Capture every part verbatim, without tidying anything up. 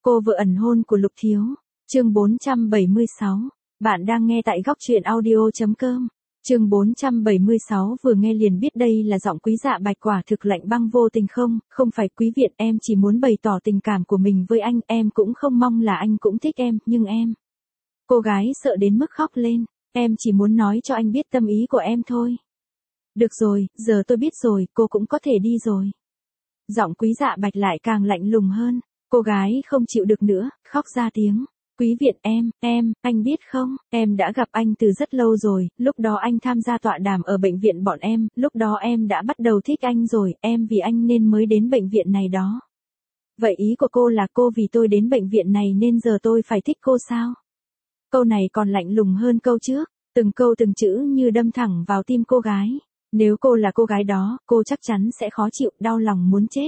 Cô vợ ẩn hôn của Lục Thiếu. Chương bốn trăm bảy mươi sáu. Bạn đang nghe tại góc truyện audio chấm com. Chương bốn trăm bảy mươi sáu vừa nghe liền biết đây là giọng Quý Dạ Bạch, quả thực lạnh băng vô tình. Không, không phải Quý Viện, em chỉ muốn bày tỏ tình cảm của mình với anh, em cũng không mong là anh cũng thích em, nhưng em. Cô gái sợ đến mức khóc lên, em chỉ muốn nói cho anh biết tâm ý của em thôi. Được rồi, giờ tôi biết rồi, cô cũng có thể đi rồi. Giọng Quý Dạ Bạch lại càng lạnh lùng hơn, cô gái không chịu được nữa, khóc ra tiếng. Quý Viện, em, em, anh biết không, em đã gặp anh từ rất lâu rồi, lúc đó anh tham gia tọa đàm ở bệnh viện bọn em, lúc đó em đã bắt đầu thích anh rồi, em vì anh nên mới đến bệnh viện này đó. Vậy ý của cô là cô vì tôi đến bệnh viện này nên giờ tôi phải thích cô sao? Câu này còn lạnh lùng hơn câu trước, từng câu từng chữ như đâm thẳng vào tim cô gái. Nếu cô là cô gái đó, cô chắc chắn sẽ khó chịu, đau lòng muốn chết.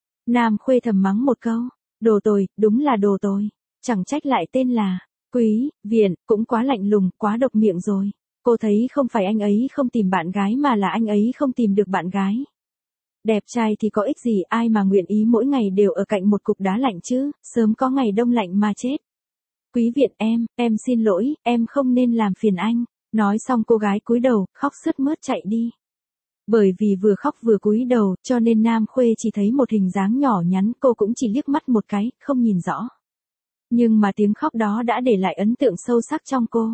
Nam Khuê thầm mắng một câu, đồ tồi, đúng là đồ tồi. Chẳng trách lại tên là Quý Viện, cũng quá lạnh lùng, quá độc miệng rồi. Cô thấy không phải anh ấy không tìm bạn gái mà là anh ấy không tìm được bạn gái. Đẹp trai thì có ích gì, ai mà nguyện ý mỗi ngày đều ở cạnh một cục đá lạnh chứ, sớm có ngày đông lạnh mà chết. Quý Viện, em, em xin lỗi, em không nên làm phiền anh. Nói xong cô gái cúi đầu, khóc sướt mướt chạy đi. Bởi vì vừa khóc vừa cúi đầu, cho nên Nam Khuê chỉ thấy một hình dáng nhỏ nhắn, cô cũng chỉ liếc mắt một cái, không nhìn rõ. Nhưng mà tiếng khóc đó đã để lại ấn tượng sâu sắc trong cô.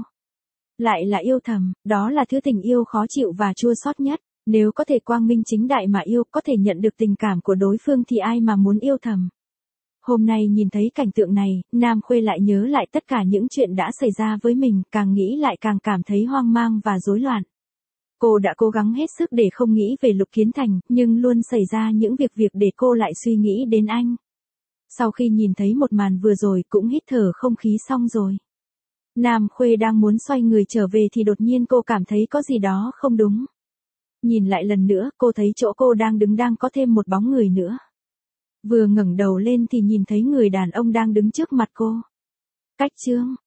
Lại là yêu thầm, đó là thứ tình yêu khó chịu và chua xót nhất. Nếu có thể quang minh chính đại mà yêu, có thể nhận được tình cảm của đối phương thì ai mà muốn yêu thầm. Hôm nay nhìn thấy cảnh tượng này, Nam Khuê lại nhớ lại tất cả những chuyện đã xảy ra với mình, càng nghĩ lại càng cảm thấy hoang mang và rối loạn. Cô đã cố gắng hết sức để không nghĩ về Lục Kiến Thành, nhưng luôn xảy ra những việc việc để cô lại suy nghĩ đến anh. Sau khi nhìn thấy một màn vừa rồi cũng hít thở không khí xong rồi. Nam Khuê đang muốn xoay người trở về thì đột nhiên cô cảm thấy có gì đó không đúng. Nhìn lại lần nữa, cô thấy chỗ cô đang đứng đang có thêm một bóng người nữa. Vừa ngẩng đầu lên thì nhìn thấy người đàn ông đang đứng trước mặt cô. Cách Trương,